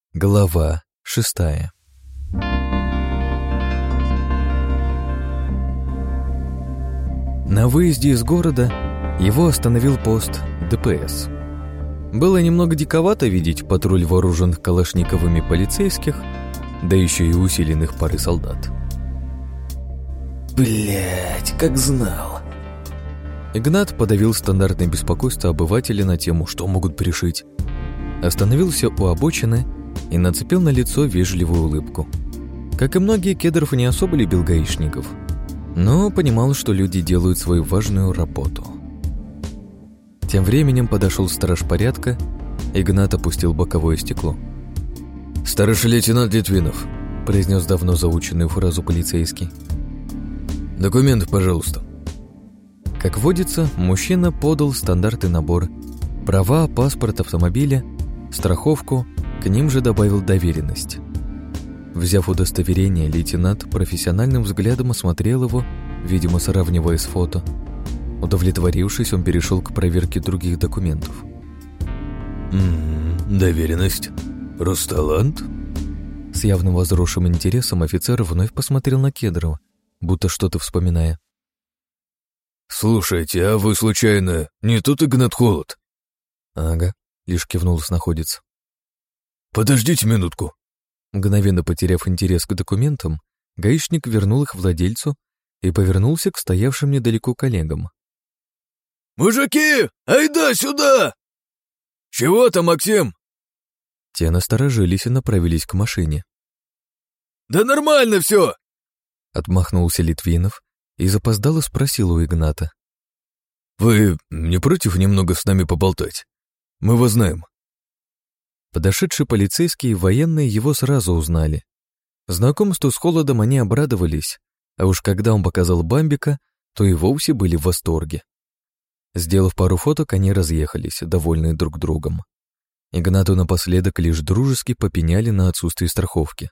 Глава 6. На выезде из города его остановил пост ДПС. Было немного диковато видеть патруль вооруженных калашниковыми полицейских, да еще и усиленных парой солдат. Блять, как знал. Игнат подавил стандартное беспокойство обывателя на тему, что могут пришить. Остановился у обочины и нацепил на лицо вежливую улыбку. Как и многие, Кедров не особо любил гаишников, но понимал, что люди делают свою важную работу. Тем временем подошел страж порядка, Игнат опустил боковое стекло. «Старший лейтенант Литвинов», — произнес давно заученную фразу полицейский. «Документы, пожалуйста». Как водится, мужчина подал стандартный набор: права, паспорт автомобиля, страховку, к ним же добавил доверенность. Взяв удостоверение, лейтенант профессиональным взглядом осмотрел его, видимо, сравнивая с фото. Удовлетворившись, он перешел к проверке других документов. Доверенность? Русталант?» С явным возросшим интересом офицер вновь посмотрел на Кедрова, будто что-то вспоминая. «Слушайте, а вы, случайно, не тут Игнат Холод?» «Ага», — лишь кивнул снаходец. «Подождите минутку». Мгновенно потеряв интерес к документам, гаишник вернул их владельцу и повернулся к стоявшим недалеко коллегам. «Мужики, айда сюда!» «Чего там, Максим?» Те насторожились и направились к машине. «Да нормально все!» Отмахнулся Литвинов и запоздало спросил у Игната. «Вы не против немного с нами поболтать? Мы вас знаем». Подошедшие полицейские и военные его сразу узнали. Знакомству с Холодом они обрадовались, а уж когда он показал Бамбика, то и вовсе были в восторге. Сделав пару фоток, они разъехались, довольные друг другом. Игнату напоследок лишь дружески попеняли на отсутствие страховки.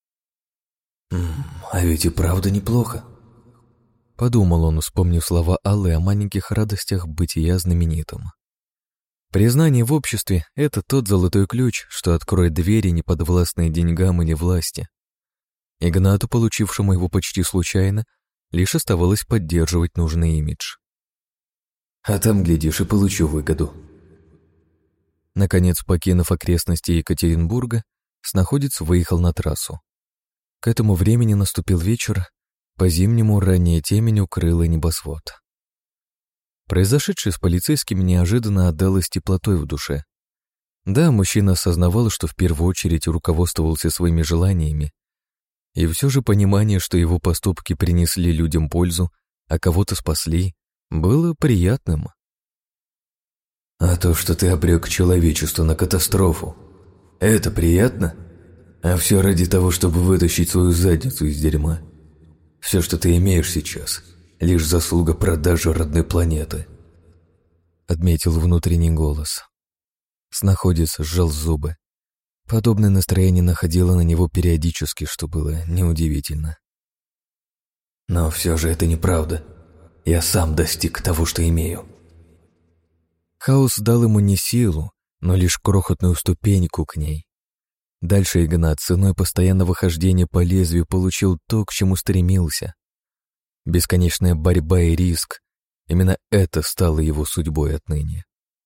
«А ведь и правда неплохо», — подумал он, вспомнив слова Аллы о маленьких радостях бытия знаменитым. Признание в обществе — это тот золотой ключ, что откроет двери, неподвластные деньгам или власти. Игнату, получившему его почти случайно, лишь оставалось поддерживать нужный имидж. «А там, глядишь, и получу выгоду». Наконец, покинув окрестности Екатеринбурга, снаходец выехал на трассу. К этому времени наступил вечер, по-зимнему ранняя темень укрыла небосвод. Произошедшее с полицейскими неожиданно отдалось теплотой в душе. Да, мужчина осознавал, что в первую очередь руководствовался своими желаниями, и все же понимание, что его поступки принесли людям пользу, а кого-то спасли, было приятным. «А то, что ты обрек человечество на катастрофу, это приятно? А все ради того, чтобы вытащить свою задницу из дерьма. Все, что ты имеешь сейчас, лишь заслуга продажи родной планеты», — отметил внутренний голос. Снаходец сжал зубы. Подобное настроение находило на него периодически, что было неудивительно. «Но все же это неправда. Я сам достиг того, что имею». Хаос дал ему не силу, но лишь крохотную ступеньку к ней. Дальше Игнат ценой постоянного хождения по лезвию получил то, к чему стремился. Бесконечная борьба и риск — именно это стало его судьбой отныне.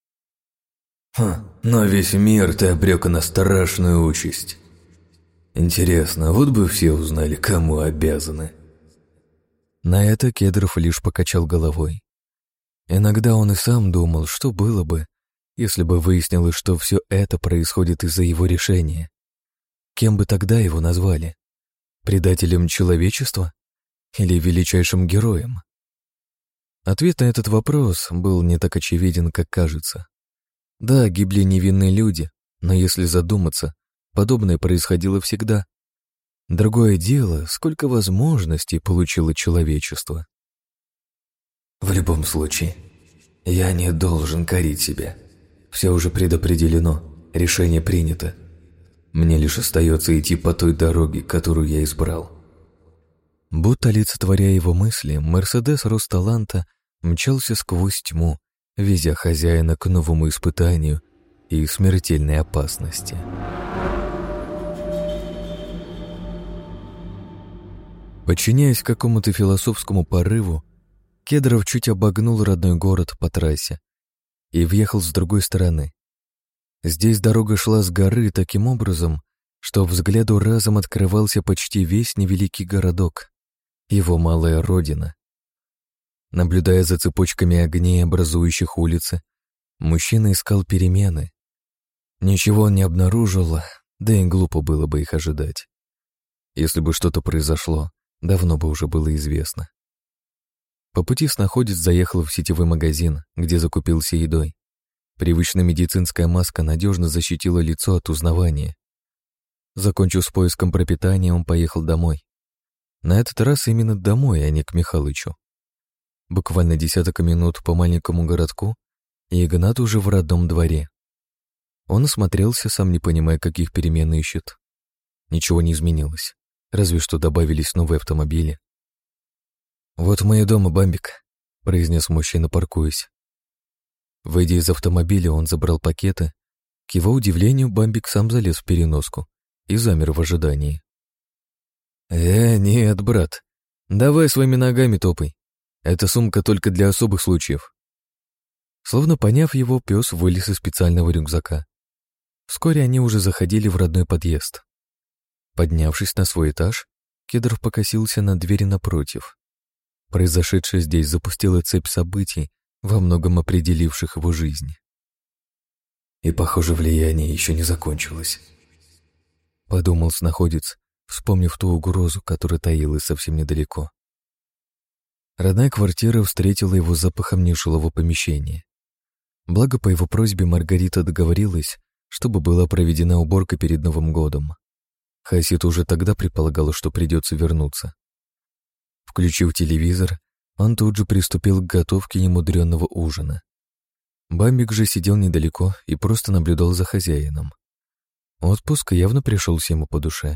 Но весь мир ты обрек на страшную участь. Интересно, вот бы все узнали, кому обязаны». На это Кедров лишь покачал головой. Иногда он и сам думал, что было бы, если бы выяснилось, что все это происходит из-за его решения. Кем бы тогда его назвали? Предателем человечества? Или величайшим героем? Ответ на этот вопрос был не так очевиден, как кажется. Да, гибли невинные люди, но если задуматься, подобное происходило всегда. Другое дело, сколько возможностей получило человечество. «В любом случае, я не должен корить себя. Все уже предопределено, решение принято. Мне лишь остается идти по той дороге, которую я избрал». Будто олицетворяя его мысли, Мерседес Росталанта мчался сквозь тьму, везя хозяина к новому испытанию и смертельной опасности. Подчиняясь какому-то философскому порыву, Кедров чуть обогнул родной город по трассе и въехал с другой стороны. Здесь дорога шла с горы таким образом, что взгляду разом открывался почти весь невеликий городок, его малая родина. Наблюдая за цепочками огней, образующих улицы, мужчина искал перемены. Ничего он не обнаружил, да и глупо было бы их ожидать. Если бы что-то произошло, давно бы уже было известно. По пути снаходец заехал в сетевой магазин, где закупился едой. Привычная медицинская маска надежно защитила лицо от узнавания. Закончив с поиском пропитания, он поехал домой. На этот раз именно домой, а не к Михалычу. Буквально десяток минут по маленькому городку, и Игнат уже в родном дворе. Он осмотрелся, сам не понимая, каких перемен ищет. Ничего не изменилось, разве что добавились новые автомобили. «Вот мы и дома, Бамбик», — произнес мужчина, паркуясь. Выйдя из автомобиля, он забрал пакеты. К его удивлению, Бамбик сам залез в переноску и замер в ожидании. Нет, брат, давай своими ногами топай. Эта сумка только для особых случаев». Словно поняв его, пес вылез из специального рюкзака. Вскоре они уже заходили в родной подъезд. Поднявшись на свой этаж, Кедров покосился на двери напротив. Произошедшее здесь запустило цепь событий, во многом определивших его жизнь. И, похоже, влияние еще не закончилось. Подумал снаходец, вспомнив ту угрозу, которая таилась совсем недалеко. Родная квартира встретила его запахом нежилого помещения. Благо, по его просьбе Маргарита договорилась, чтобы была проведена уборка перед Новым годом. Хасид уже тогда предполагала, что придется вернуться. Включив телевизор, он тут же приступил к готовке немудренного ужина. Бамбик же сидел недалеко и просто наблюдал за хозяином. Отпуск явно пришелся ему по душе.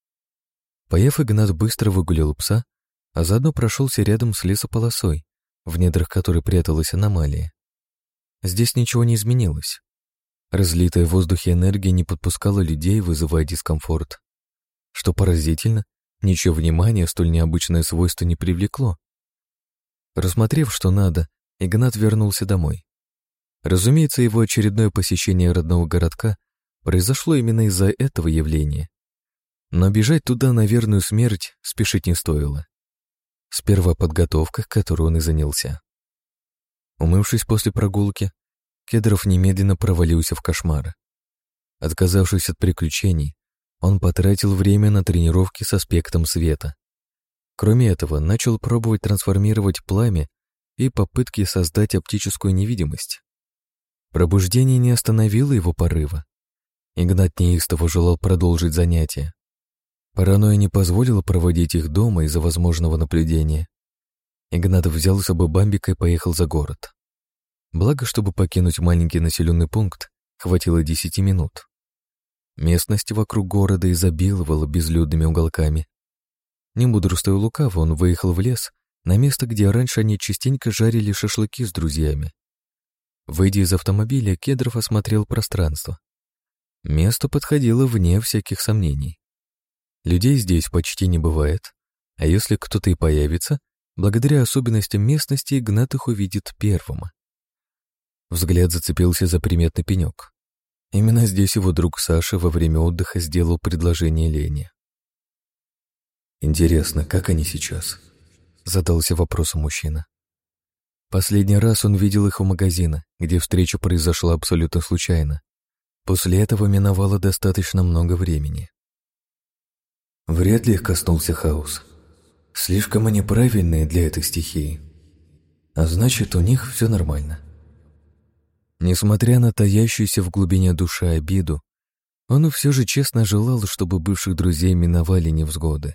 Поев, Игнат быстро выгулял пса, а заодно прошелся рядом с лесополосой, в недрах которой пряталась аномалия. Здесь ничего не изменилось. Разлитая в воздухе энергия не подпускала людей, вызывая дискомфорт. Что поразительно, ничего внимания столь необычное свойство не привлекло. Рассмотрев, что надо, Игнат вернулся домой. Разумеется, его очередное посещение родного городка произошло именно из-за этого явления. Но бежать туда на верную смерть спешить не стоило. Сперва подготовка, которой он и занялся. Умывшись после прогулки, Кедров немедленно провалился в кошмар. Отказавшись от приключений, он потратил время на тренировки с аспектом света. Кроме этого, начал пробовать трансформировать пламя и попытки создать оптическую невидимость. Пробуждение не остановило его порыва. Игнат неистово желал продолжить занятия. Паранойя не позволила проводить их дома из-за возможного наблюдения. Игнат взял с собой Бамбика и поехал за город. Благо, чтобы покинуть маленький населенный пункт, хватило 10 минут. Местность вокруг города изобиловала безлюдными уголками. Не мудрствуя лукаво, он выехал в лес, на место, где раньше они частенько жарили шашлыки с друзьями. Выйдя из автомобиля, Кедров осмотрел пространство. Место подходило вне всяких сомнений. Людей здесь почти не бывает, а если кто-то и появится, благодаря особенностям местности Игнат их увидит первым. Взгляд зацепился за приметный пенек. Именно здесь его друг Саша во время отдыха сделал предложение Лене. «Интересно, как они сейчас?» — задался вопросом мужчина. Последний раз он видел их у магазина, где встреча произошла абсолютно случайно. После этого миновало достаточно много времени. Вряд ли их коснулся хаос. Слишком они правильные для этой стихии. А значит, у них все нормально. Несмотря на таящуюся в глубине души обиду, он все же честно желал, чтобы бывших друзей миновали невзгоды.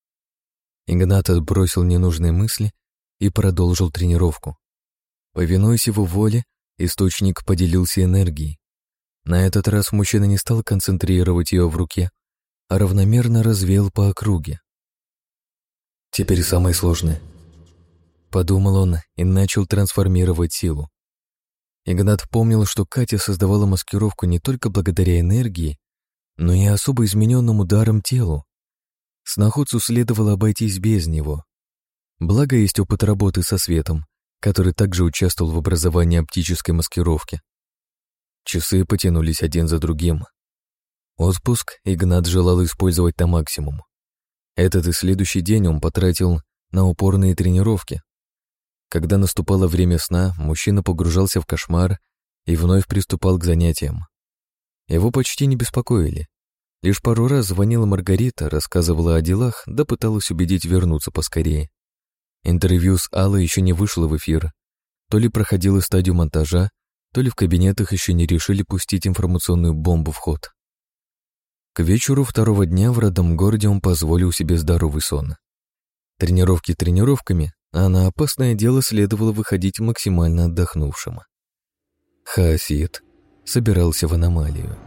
Игнат отбросил ненужные мысли и продолжил тренировку. Повинуясь его воле, источник поделился энергией. На этот раз мужчина не стал концентрировать ее в руке, а равномерно развеял по округе. «Теперь самое сложное», — подумал он и начал трансформировать силу. Игнат помнил, что Катя создавала маскировку не только благодаря энергии, но и особо измененным ударом телу. Сноходцу следовало обойтись без него. Благо есть опыт работы со светом, который также участвовал в образовании оптической маскировки. Часы потянулись один за другим. Отпуск Игнат желал использовать на максимум. Этот и следующий день он потратил на упорные тренировки. Когда наступало время сна, мужчина погружался в кошмар и вновь приступал к занятиям. Его почти не беспокоили. Лишь пару раз звонила Маргарита, рассказывала о делах, да пыталась убедить вернуться поскорее. Интервью с Аллой еще не вышло в эфир. То ли проходила стадию монтажа, то ли в кабинетах еще не решили пустить информационную бомбу в ход. К вечеру второго дня в родном городе он позволил себе здоровый сон. Тренировки тренировками, а на опасное дело следовало выходить максимально отдохнувшим. Хаосид собирался в аномалию.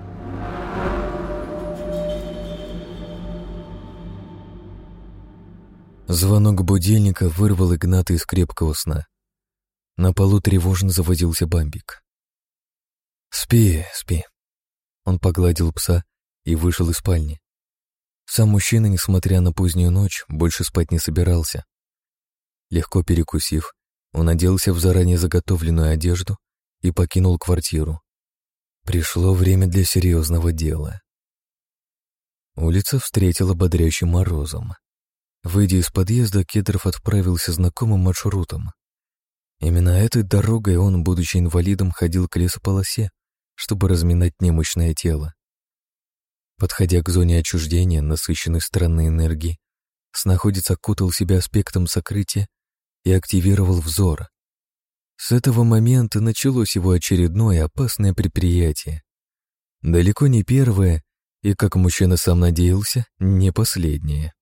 Звонок будильника вырвал Игната из крепкого сна. На полу тревожно завозился Бамбик. «Спи, спи». Он погладил пса и вышел из спальни. Сам мужчина, несмотря на позднюю ночь, больше спать не собирался. Легко перекусив, он оделся в заранее заготовленную одежду и покинул квартиру. Пришло время для серьезного дела. Улица встретила бодрящим морозом. Выйдя из подъезда, Кедров отправился знакомым маршрутом. Именно этой дорогой он, будучи инвалидом, ходил к лесополосе, чтобы разминать немощное тело. Подходя к зоне отчуждения, насыщенной странной энергией, снаходец окутал себя аспектом сокрытия и активировал взор. С этого момента началось его очередное опасное предприятие. Далеко не первое и, как мужчина сам надеялся, не последнее.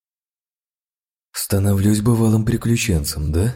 «Становлюсь бывалым приключенцем, да?»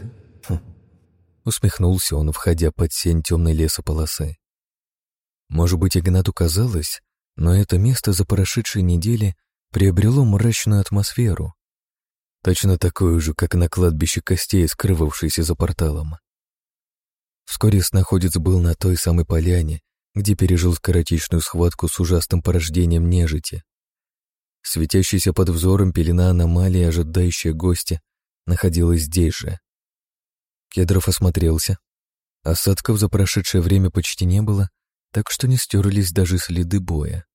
Усмехнулся он, входя под сень темной лесополосы. Может быть, Игнату казалось, но это место за прошедшие недели приобрело мрачную атмосферу, точно такую же, как на кладбище костей, скрывавшейся за порталом. Вскоре снаходец был на той самой поляне, где пережил скоротечную схватку с ужасным порождением нежити. Светящаяся под взором пелена аномалии, ожидающая гостя, находилась здесь же. Кедров осмотрелся. Осадков за прошедшее время почти не было, так что не стерлись даже следы боя.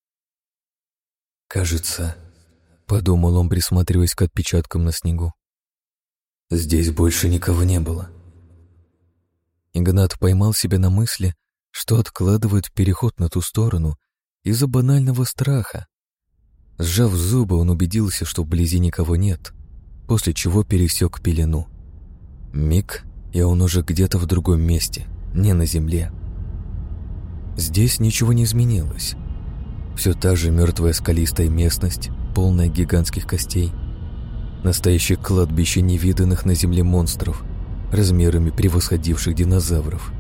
«Кажется, — подумал он, присматриваясь к отпечаткам на снегу, — здесь больше никого не было». Игнат поймал себя на мысли, что откладывает переход на ту сторону из-за банального страха. Сжав зубы, он убедился, что вблизи никого нет, после чего пересек пелену. Миг, и он уже где-то в другом месте, не на земле. Здесь ничего не изменилось. Все та же мертвая скалистая местность, полная гигантских костей. Настоящее кладбище невиданных на земле монстров, размерами превосходивших динозавров.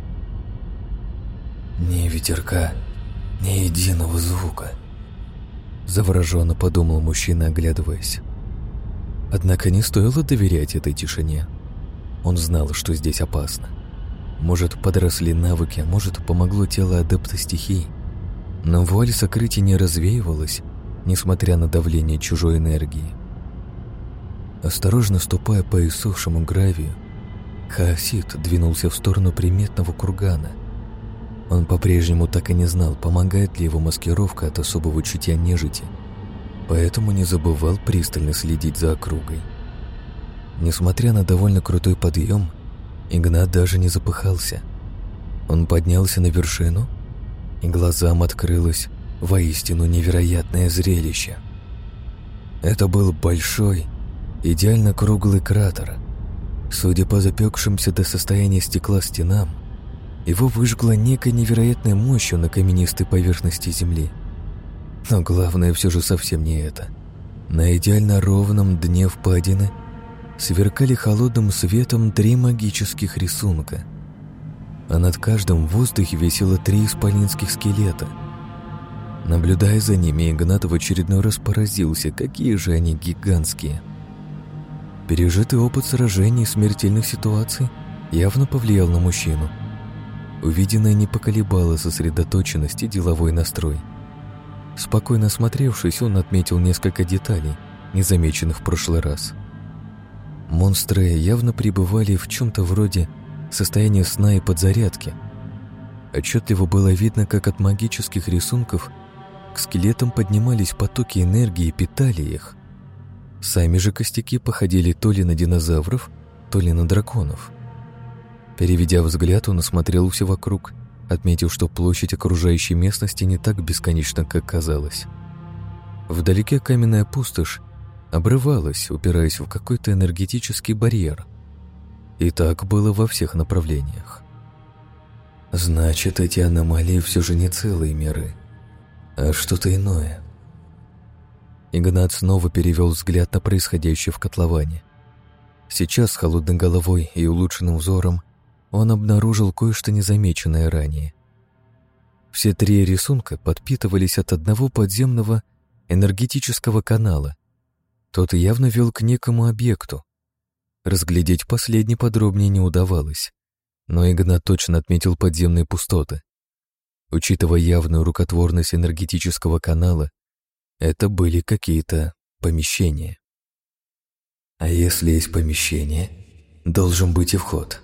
«Ни ветерка, ни единого звука», — завороженно подумал мужчина, оглядываясь. Однако не стоило доверять этой тишине. Он знал, что здесь опасно. Может, подросли навыки, может, помогло тело адепта стихий. Но вуаль сокрытия не развеивалась, несмотря на давление чужой энергии. Осторожно ступая по иссохшему гравию, хаосид двинулся в сторону приметного кургана. Он по-прежнему так и не знал, помогает ли его маскировка от особого чутья нежити, поэтому не забывал пристально следить за округой. Несмотря на довольно крутой подъем, Игнат даже не запыхался. Он поднялся на вершину, и глазам открылось воистину невероятное зрелище. Это был большой, идеально круглый кратер. Судя по запекшимся до состояния стекла стенам, его выжгла некой невероятной мощью на каменистой поверхности земли. Но главное все же совсем не это. На идеально ровном дне впадины сверкали холодным светом 3 магических рисунка, а над каждым в воздухе висело 3 исполинских скелета. Наблюдая за ними, Игнат в очередной раз поразился, какие же они гигантские. Пережитый опыт сражений и смертельных ситуаций явно повлиял на мужчину. Увиденное не поколебало сосредоточенность и деловой настрой. Спокойно осмотревшись, он отметил несколько деталей, незамеченных в прошлый раз. Монстры явно пребывали в чем-то вроде состояния сна и подзарядки. Отчетливо было видно, как от магических рисунков к скелетам поднимались потоки энергии и питали их. Сами же костяки походили то ли на динозавров, то ли на драконов. Переведя взгляд, он осмотрелся вокруг, отметив, что площадь окружающей местности не так бесконечна, как казалось. Вдалеке каменная пустошь обрывалась, упираясь в какой-то энергетический барьер. И так было во всех направлениях. Значит, эти аномалии все же не целые миры, а что-то иное. Игнат снова перевел взгляд на происходящее в котловане. Сейчас с холодной головой и улучшенным взором он обнаружил кое-что незамеченное ранее. Все три рисунка подпитывались от одного подземного энергетического канала. Тот явно вел к некому объекту. Разглядеть последний подробнее не удавалось, но Игнат точно отметил подземные пустоты. Учитывая явную рукотворность энергетического канала, это были какие-то помещения. А если есть помещение, должен быть и вход.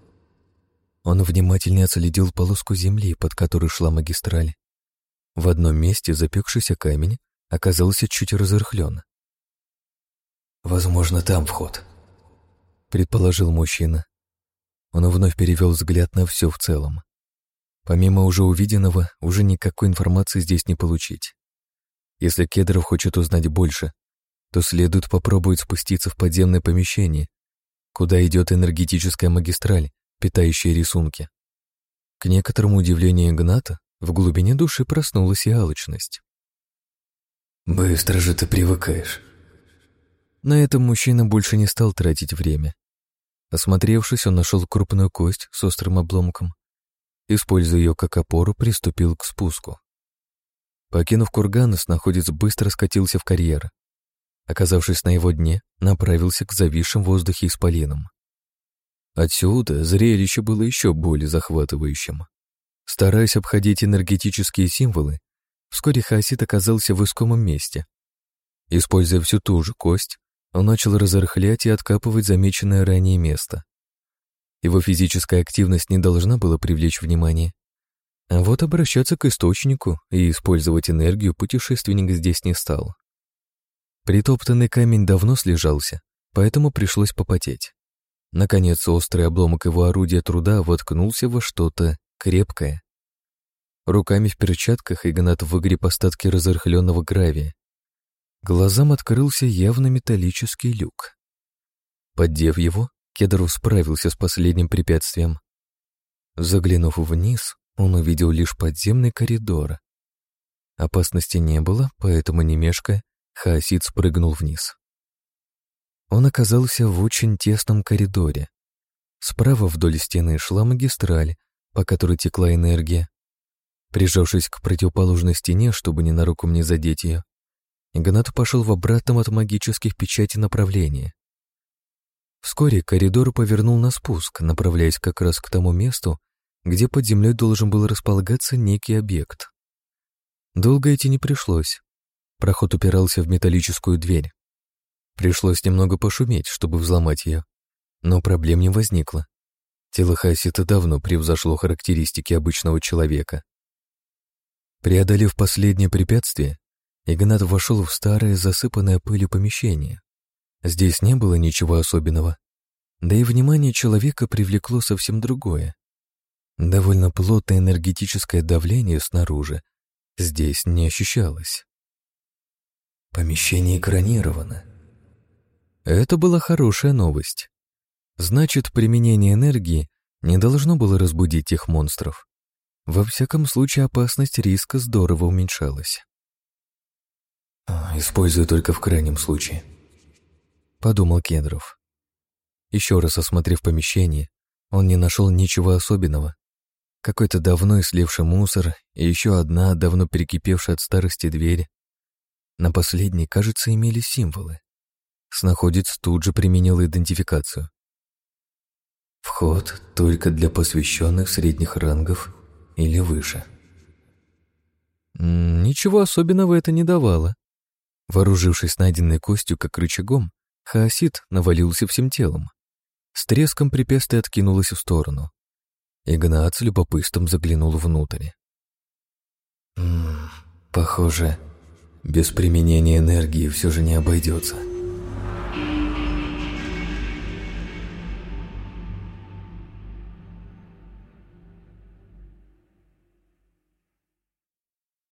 Он внимательно отследил полоску земли, под которой шла магистраль. В одном месте запекшийся камень оказался чуть разрыхлен. «Возможно, там вход», — предположил мужчина. Он вновь перевел взгляд на все в целом. Помимо уже увиденного, уже никакой информации здесь не получить. Если Кедров хочет узнать больше, то следует попробовать спуститься в подземное помещение, куда идет энергетическая магистраль, питающая рисунки. К некоторому удивлению Игната, в глубине души проснулась и алчность. «Быстро же ты привыкаешь». На этом мужчина больше не стал тратить время. Осмотревшись, он нашел крупную кость с острым обломком. Используя ее как опору, приступил к спуску. Покинув курган, снаходец быстро скатился в карьер. Оказавшись на его дне, направился к зависшим в воздухе исполинам. Отсюда зрелище было еще более захватывающим. Стараясь обходить энергетические символы, вскоре хаосит оказался в искомом месте. Используя всю ту же кость, он начал разрыхлять и откапывать замеченное ранее место. Его физическая активность не должна была привлечь внимание. А вот обращаться к источнику и использовать энергию путешественник здесь не стал. Притоптанный камень давно слежался, поэтому пришлось попотеть. Наконец, острый обломок его орудия труда воткнулся во что-то крепкое. Руками в перчатках Игнат выгреб остатки разрыхленного гравия. Глазам открылся явно металлический люк. Поддев его, Кедров справился с последним препятствием. Заглянув вниз, он увидел лишь подземный коридор. Опасности не было, поэтому, не мешкая, хаосит спрыгнул вниз. Он оказался в очень тесном коридоре. Справа вдоль стены шла магистраль, по которой текла энергия. Прижавшись к противоположной стене, чтобы ненароком не задеть ее, Игнат пошел в обратном от магических печатей направлении. Вскоре коридор повернул на спуск, направляясь как раз к тому месту, где под землей должен был располагаться некий объект. Долго идти не пришлось. Проход упирался в металлическую дверь. Пришлось немного пошуметь, чтобы взломать ее, но проблем не возникло. Тело хаосита давно превзошло характеристики обычного человека. Преодолев последнее препятствие, Игнат вошел в старое, засыпанное пылью помещение. Здесь не было ничего особенного, да и внимание человека привлекло совсем другое. Довольно плотное энергетическое давление снаружи здесь не ощущалось. Помещение экранировано. Это была хорошая новость. Значит, применение энергии не должно было разбудить тех монстров. Во всяком случае, опасность риска здорово уменьшалась. «Использую только в крайнем случае», — подумал Кедров. Еще раз осмотрев помещение, он не нашел ничего особенного. Какой-то давно ислевший мусор и еще одна давно перекипевшая от старости дверь. На последней, кажется, имелись символы. Снаходец тут же применил идентификацию. «Вход только для посвященных средних рангов или выше». Ничего особенного это не давало. Вооружившись найденной костью как рычагом, хаосит навалился всем телом. С треском препятствие откинулось в сторону. Игнат с любопытством заглянул внутрь. Похоже, без применения энергии все же не обойдется.